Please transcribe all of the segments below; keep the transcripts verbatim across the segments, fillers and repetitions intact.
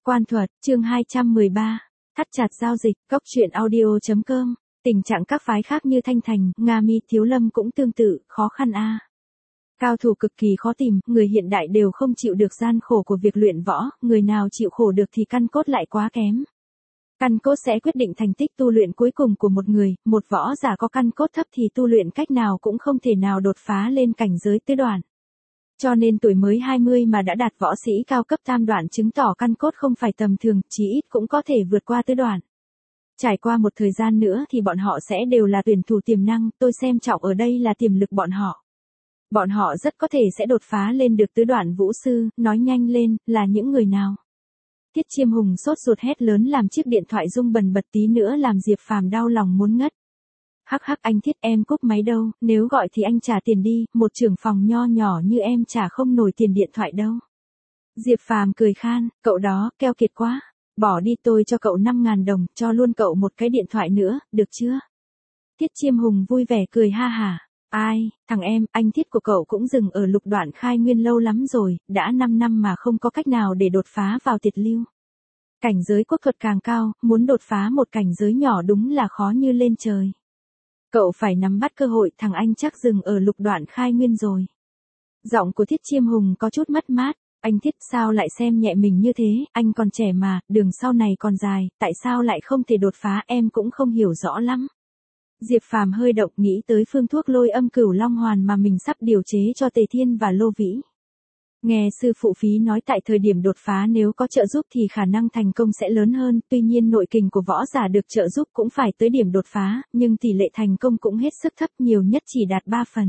Quan thuật, chương hai trăm mười ba. Thắt chặt giao dịch, Cốc truyện audio chấm com. Tình trạng các phái khác như Thanh Thành, Nga Mi, Thiếu Lâm cũng tương tự, khó khăn a. À. Cao thủ cực kỳ khó tìm, người hiện đại đều không chịu được gian khổ của việc luyện võ, người nào chịu khổ được thì căn cốt lại quá kém. Căn cốt sẽ quyết định thành tích tu luyện cuối cùng của một người, một võ giả có căn cốt thấp thì tu luyện cách nào cũng không thể nào đột phá lên cảnh giới tứ đoạn. Cho nên tuổi mới hai mươi mà đã đạt võ sĩ cao cấp tam đoạn chứng tỏ căn cốt không phải tầm thường, chí ít cũng có thể vượt qua tứ đoạn. Trải qua một thời gian nữa thì bọn họ sẽ đều là tuyển thủ tiềm năng, tôi xem trọng ở đây là tiềm lực bọn họ. Bọn họ rất có thể sẽ đột phá lên được tứ đoạn vũ sư, nói nhanh lên, là những người nào? Tiết Chiêm Hùng sốt ruột hét lớn làm chiếc điện thoại rung bần bật tí nữa làm Diệp Phàm đau lòng muốn ngất. Hắc hắc anh Thiết em cúp máy đâu, nếu gọi thì anh trả tiền đi, một trưởng phòng nho nhỏ như em trả không nổi tiền điện thoại đâu. Diệp Phàm cười khan, cậu đó, keo kiệt quá, bỏ đi tôi cho cậu năm ngàn đồng, cho luôn cậu một cái điện thoại nữa, được chưa? Tiết Chiêm Hùng vui vẻ cười ha hả, ai, thằng em, anh Thiết của cậu cũng dừng ở lục đoạn khai nguyên lâu lắm rồi, đã năm năm mà không có cách nào để đột phá vào tiệt lưu. Cảnh giới quốc thuật càng cao, muốn đột phá một cảnh giới nhỏ đúng là khó như lên trời. Cậu phải nắm bắt cơ hội, thằng anh chắc dừng ở lục đoạn khai nguyên rồi. Giọng của Thiết Chiêm Hùng có chút mất mát, anh Thiết sao lại xem nhẹ mình như thế, anh còn trẻ mà, đường sau này còn dài, tại sao lại không thể đột phá em cũng không hiểu rõ lắm. Diệp Phàm hơi động nghĩ tới phương thuốc lôi âm cửu long hoàn mà mình sắp điều chế cho Tề Thiên và Lô Vĩ. Nghe sư phụ Phí nói tại thời điểm đột phá nếu có trợ giúp thì khả năng thành công sẽ lớn hơn, tuy nhiên nội kình của võ giả được trợ giúp cũng phải tới điểm đột phá, nhưng tỷ lệ thành công cũng hết sức thấp, nhiều nhất chỉ đạt ba phần.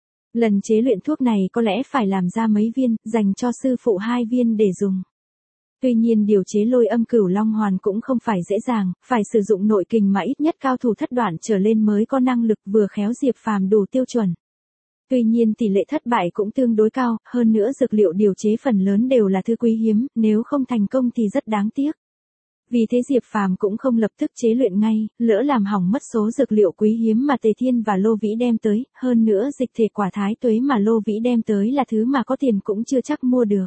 Lần chế luyện thuốc này có lẽ phải làm ra mấy viên, dành cho sư phụ hai viên để dùng. Tuy nhiên điều chế lôi âm cửu long hoàn cũng không phải dễ dàng, phải sử dụng nội kình mà ít nhất cao thủ thất đoạn trở lên mới có năng lực, vừa khéo Diệp Phàm đủ tiêu chuẩn. Tuy nhiên tỷ lệ thất bại cũng tương đối cao, hơn nữa dược liệu điều chế phần lớn đều là thứ quý hiếm, nếu không thành công thì rất đáng tiếc. Vì thế Diệp Phàm cũng không lập tức chế luyện ngay, lỡ làm hỏng mất số dược liệu quý hiếm mà Tề Thiên và Lô Vĩ đem tới, hơn nữa dịch thể quả thái tuế mà Lô Vĩ đem tới là thứ mà có tiền cũng chưa chắc mua được.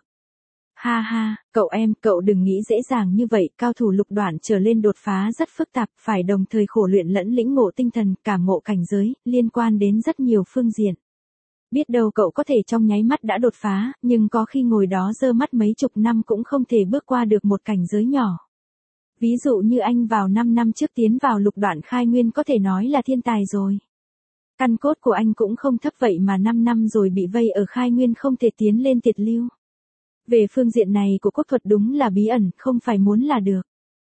Ha ha, cậu em, cậu đừng nghĩ dễ dàng như vậy, cao thủ lục đoạn trở lên đột phá rất phức tạp, phải đồng thời khổ luyện lẫn lĩnh ngộ tinh thần, cảm ngộ cảnh giới, liên quan đến rất nhiều phương diện. Biết đâu cậu có thể trong nháy mắt đã đột phá, nhưng có khi ngồi đó giơ mắt mấy chục năm cũng không thể bước qua được một cảnh giới nhỏ. Ví dụ như anh vào năm năm trước tiến vào lục đoạn khai nguyên có thể nói là thiên tài rồi. Căn cốt của anh cũng không thấp vậy mà năm năm rồi bị vây ở khai nguyên không thể tiến lên tiệt lưu. Về phương diện này của quốc thuật đúng là bí ẩn, không phải muốn là được.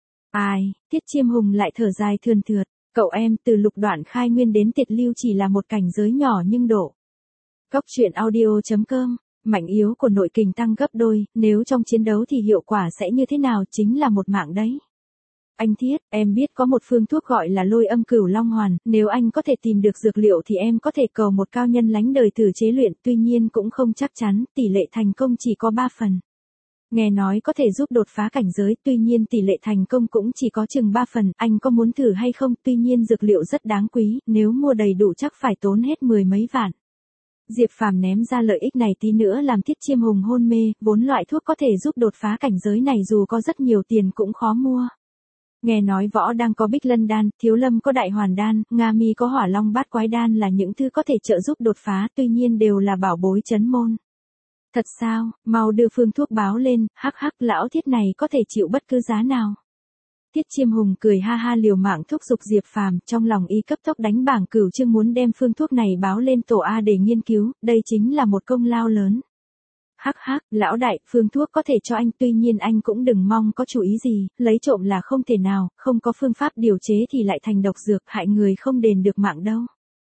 Ai, Tiết Chiêm Hùng lại thở dài thườn thượt, cậu em từ lục đoạn khai nguyên đến tiệt lưu chỉ là một cảnh giới nhỏ nhưng độ. Cốc truyện audio chấm com, mạnh yếu của nội kình tăng gấp đôi, nếu trong chiến đấu thì hiệu quả sẽ như thế nào, chính là một mạng đấy. Anh Thiết, em biết có một phương thuốc gọi là lôi âm cửu long hoàn, nếu anh có thể tìm được dược liệu thì em có thể cầu một cao nhân lánh đời thử chế luyện, tuy nhiên cũng không chắc chắn, tỷ lệ thành công chỉ có ba phần. Nghe nói có thể giúp đột phá cảnh giới, tuy nhiên tỷ lệ thành công cũng chỉ có chừng ba phần, anh có muốn thử hay không, tuy nhiên dược liệu rất đáng quý, nếu mua đầy đủ chắc phải tốn hết mười mấy vạn. Diệp Phàm ném ra lợi ích này tí nữa làm Tiết Chiêm Hùng hôn mê, vốn loại thuốc có thể giúp đột phá cảnh giới này dù có rất nhiều tiền cũng khó mua. Nghe nói võ đang có Bích Lân đan, Thiếu Lâm có Đại Hoàn đan, Nga Mi có Hỏa Long Bát Quái đan là những thứ có thể trợ giúp đột phá, tuy nhiên đều là bảo bối chấn môn. Thật sao, mau đưa phương thuốc báo lên, hắc hắc lão Thiết này có thể chịu bất cứ giá nào. Tiết Chiêm Hùng cười ha ha liều mạng thúc giục Diệp Phàm, trong lòng y cấp tốc đánh bảng cửu chương muốn đem phương thuốc này báo lên tổ A để nghiên cứu, đây chính là một công lao lớn. Hắc hắc, lão đại, phương thuốc có thể cho anh, tuy nhiên anh cũng đừng mong có chủ ý gì, lấy trộm là không thể nào, không có phương pháp điều chế thì lại thành độc dược, hại người không đền được mạng đâu.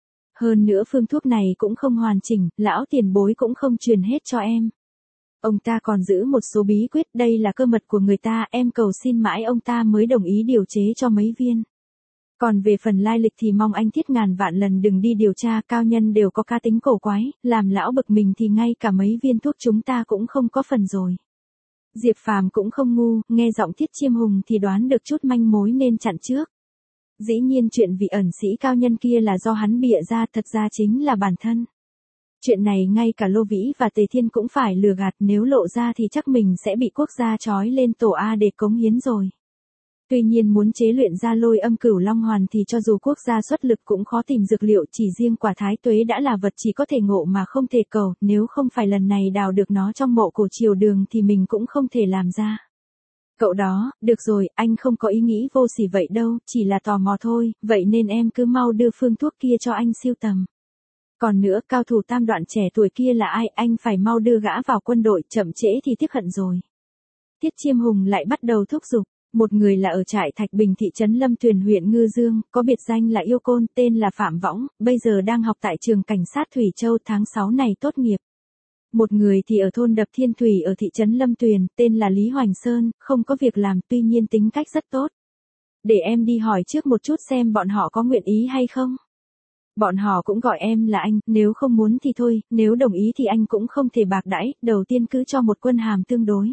Hơn nữa phương thuốc này cũng không hoàn chỉnh, lão tiền bối cũng không truyền hết cho em. Ông ta còn giữ một số bí quyết, đây là cơ mật của người ta, em cầu xin mãi ông ta mới đồng ý điều chế cho mấy viên. Còn về phần lai lịch thì mong anh Thiết ngàn vạn lần đừng đi điều tra, cao nhân đều có cá tính cổ quái, làm lão bực mình thì ngay cả mấy viên thuốc chúng ta cũng không có phần rồi. Diệp Phàm cũng không ngu, nghe giọng Thiết Chiêm Hùng thì đoán được chút manh mối nên chặn trước. Dĩ nhiên chuyện vị ẩn sĩ cao nhân kia là do hắn bịa ra, thật ra chính là bản thân. Chuyện này ngay cả Lô Vĩ và Tề Thiên cũng phải lừa gạt, nếu lộ ra thì chắc mình sẽ bị quốc gia trói lên tổ A để cống hiến rồi. Tuy nhiên muốn chế luyện ra lôi âm cửu long hoàn thì cho dù quốc gia xuất lực cũng khó tìm dược liệu, chỉ riêng quả thái tuế đã là vật chỉ có thể ngộ mà không thể cầu, nếu không phải lần này đào được nó trong mộ cổ triều Đường thì mình cũng không thể làm ra. Cậu đó, được rồi, anh không có ý nghĩ vô sỉ vậy đâu, chỉ là tò mò thôi, vậy nên em cứ mau đưa phương thuốc kia cho anh sưu tầm. Còn nữa, cao thủ tam đoạn trẻ tuổi kia là ai, anh phải mau đưa gã vào quân đội, chậm trễ thì tiếc hận rồi. Tiết Chiêm Hùng lại bắt đầu thúc giục. Một người là ở trại Thạch Bình thị trấn Lâm Tuyền huyện Ngư Dương, có biệt danh là Yêu Côn, tên là Phạm Võng, bây giờ đang học tại trường cảnh sát Thủy Châu, tháng sáu này tốt nghiệp. Một người thì ở thôn Đập Thiên Thủy ở thị trấn Lâm Tuyền, tên là Lý Hoành Sơn, không có việc làm tuy nhiên tính cách rất tốt. Để em đi hỏi trước một chút xem bọn họ có nguyện ý hay không. Bọn họ cũng gọi em là anh, nếu không muốn thì thôi, nếu đồng ý thì anh cũng không thể bạc đãi, đầu tiên cứ cho một quân hàm tương đối.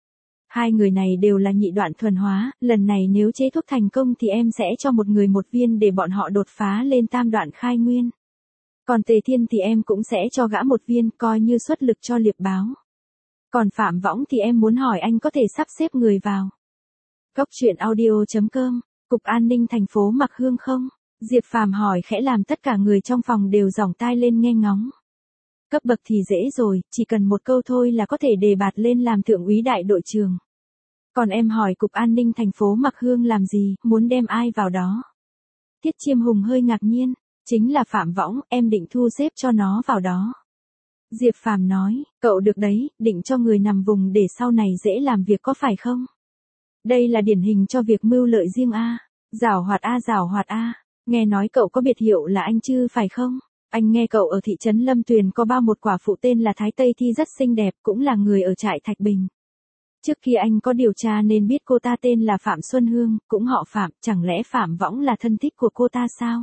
Hai người này đều là nhị đoạn thuần hóa, lần này nếu chế thuốc thành công thì em sẽ cho một người một viên để bọn họ đột phá lên tam đoạn khai nguyên. Còn Tề Thiên thì em cũng sẽ cho gã một viên, coi như xuất lực cho liệp báo. Còn Phạm Võng thì em muốn hỏi anh có thể sắp xếp người vào. Cốc truyện audio chấm com, Cục An ninh thành phố Mặc Hương không? Diệp Phàm hỏi khẽ làm tất cả người trong phòng đều dòng tai lên nghe ngóng. Cấp bậc thì dễ rồi, chỉ cần một câu thôi là có thể đề bạt lên làm thượng úy đại đội trưởng. Còn em hỏi Cục An ninh thành phố Mặc Hương làm gì, muốn đem ai vào đó? Tiết Chiêm Hùng hơi ngạc nhiên, chính là Phạm Võng, em định thu xếp cho nó vào đó. Diệp Phàm nói, cậu được đấy, định cho người nằm vùng để sau này dễ làm việc có phải không? Đây là điển hình cho việc mưu lợi riêng a. Giảo hoạt a giảo hoạt a, nghe nói cậu có biệt hiệu là anh chứ phải không? Anh nghe cậu ở thị trấn Lâm Tuyền có bao một quả phụ tên là Thái Tây Thi rất xinh đẹp, cũng là người ở trại Thạch Bình. Trước khi anh có điều tra nên biết cô ta tên là Phạm Xuân Hương, cũng họ Phạm, chẳng lẽ Phạm Võng là thân thích của cô ta sao?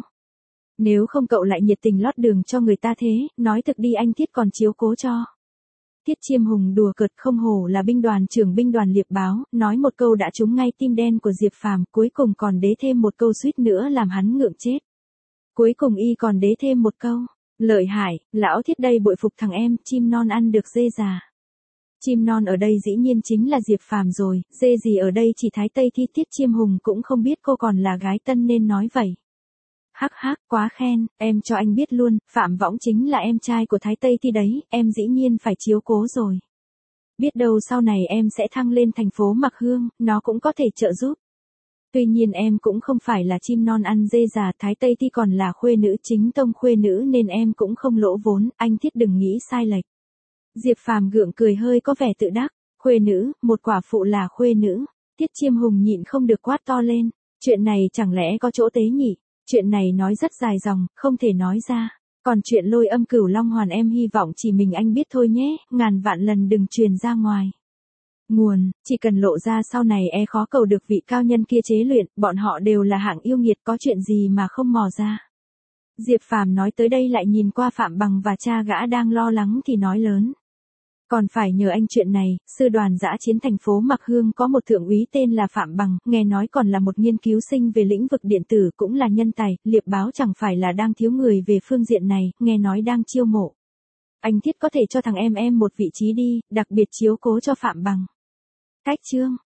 Nếu không cậu lại nhiệt tình lót đường cho người ta thế, nói thực đi anh Tiết còn chiếu cố cho. Tiết Chiêm Hùng đùa cợt không hổ là binh đoàn trưởng binh đoàn liệp báo, nói một câu đã trúng ngay tim đen của Diệp Phàm, cuối cùng còn đế thêm một câu suýt nữa làm hắn ngượng chết. Cuối cùng y còn đế thêm một câu, lợi hại, lão Thiết đây bội phục thằng em, chim non ăn được dê già. Chim non ở đây dĩ nhiên chính là Diệp Phàm rồi, dê gì ở đây chỉ Thái Tây Thi. Tiết Chiêm Hùng cũng không biết cô còn là gái tân nên nói vậy. Hắc hắc, quá khen, em cho anh biết luôn, Phạm Võng chính là em trai của Thái Tây Thi đấy, em dĩ nhiên phải chiếu cố rồi. Biết đâu sau này em sẽ thăng lên thành phố Mặc Hương, nó cũng có thể trợ giúp. Tuy nhiên em cũng không phải là chim non ăn dê già, Thái Tây Thi còn là khuê nữ chính tông khuê nữ nên em cũng không lỗ vốn, anh Thiết đừng nghĩ sai lệch. Diệp Phàm gượng cười hơi có vẻ tự đắc, khuê nữ, một quả phụ là khuê nữ. Tiết Chiêm Hùng nhịn không được quát to lên, chuyện này chẳng lẽ có chỗ tế nhỉ? Chuyện này nói rất dài dòng, không thể nói ra. Còn chuyện lôi âm cửu long hoàn em hy vọng chỉ mình anh biết thôi nhé, ngàn vạn lần đừng truyền ra ngoài. Nguồn, chỉ cần lộ ra sau này e khó cầu được vị cao nhân kia chế luyện, bọn họ đều là hạng yêu nghiệt, có chuyện gì mà không mò ra. Diệp Phàm nói tới đây lại nhìn qua Phạm Bằng và cha gã đang lo lắng thì nói lớn. Còn phải nhờ anh chuyện này, sư đoàn dã chiến thành phố Mặc Hương có một thượng úy tên là Phạm Bằng, nghe nói còn là một nghiên cứu sinh về lĩnh vực điện tử, cũng là nhân tài, liệp báo chẳng phải là đang thiếu người về phương diện này, nghe nói đang chiêu mộ. Anh Thiết có thể cho thằng em em một vị trí đi, đặc biệt chiếu cố cho Phạm Bằng. Cách chương